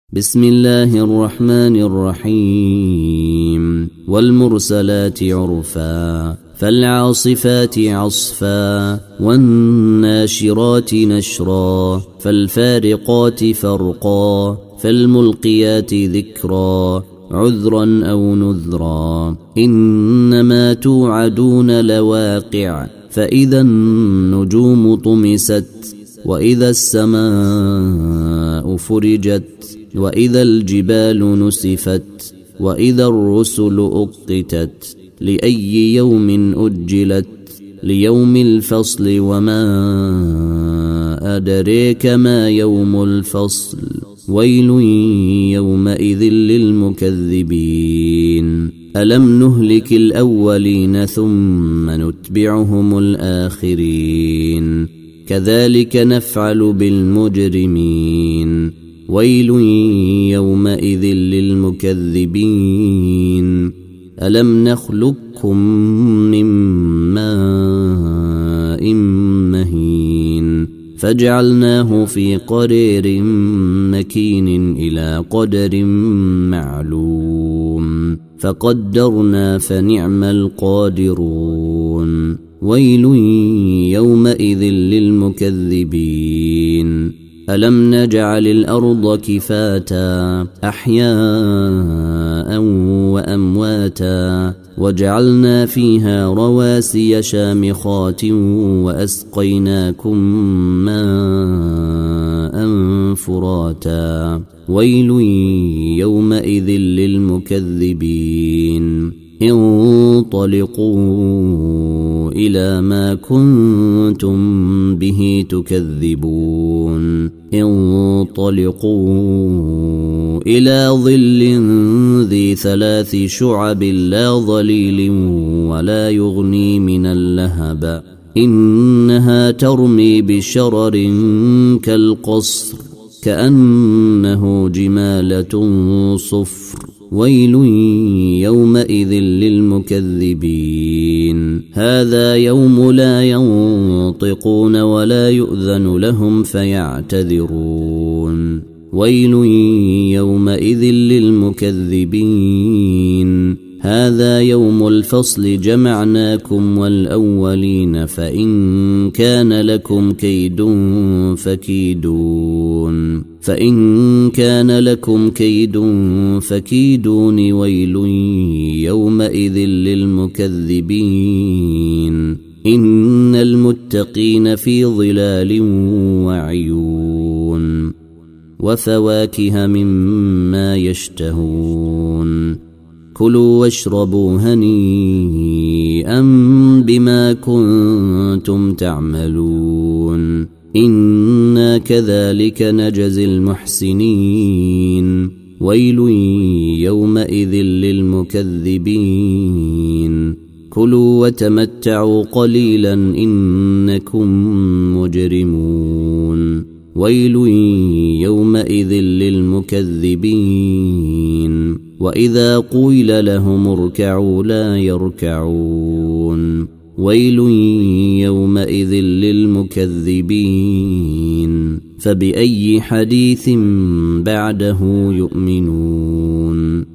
بسم الله الرحمن الرحيم والمرسلات عرفا فالعاصفات عصفا والناشرات نشرا فالفارقات فرقا فالملقيات ذكرا عذرا أو نذرا إنما توعدون لواقع فإذا النجوم طمست وإذا السماء فرجت وإذا الجبال نسفت وإذا الرسل أقتت لأي يوم أجلت ليوم الفصل وما أدريك ما يوم الفصل ويل يومئذ للمكذبين ألم نهلك الأولين ثم نتبعهم الآخرين كذلك نفعل بالمجرمين ويل يومئذ للمكذبين ألم نخلقكم من ماء مهين فجعلناه في قرير مكين إلى قدر معلوم فقدرنا فنعم القادرون ويل يومئذ للمكذبين ألم نجعل الأرض كفاتا أحياء وأمواتا وجعلنا فيها رواسي شامخات وأسقيناكم ماء فراتا ويل يومئذ للمكذبين انطلقوا إلى ما كنتم به تكذبون انطلقوا إلى ظل ذي 3 شعب لا ظليل ولا يغني من اللهب إنها ترمي بشرر كالقصر كأنه جمالة صفر ويل يومئذ للمكذبين هذا يوم لا ينطقون ولا يؤذن لهم فيعتذرون ويل يومئذ للمكذبين هذا يوم الفصل جمعناكم والأولين فإن كان لكم كيد فكيدون ويل يومئذ للمكذبين إن المتقين في ظلال وعيون وفواكه مما يشتهون كلوا واشربوا هنيئا بما كنتم تعملون إنا كذلك نجزي المحسنين ويل يومئذ للمكذبين كلوا وتمتعوا قليلا إنكم مجرمون ويل يومئذ للمكذبين وإذا قيل لهم اركعوا لا يركعون ويل يومئذ للمكذبين فبأي حديث بعده يؤمنون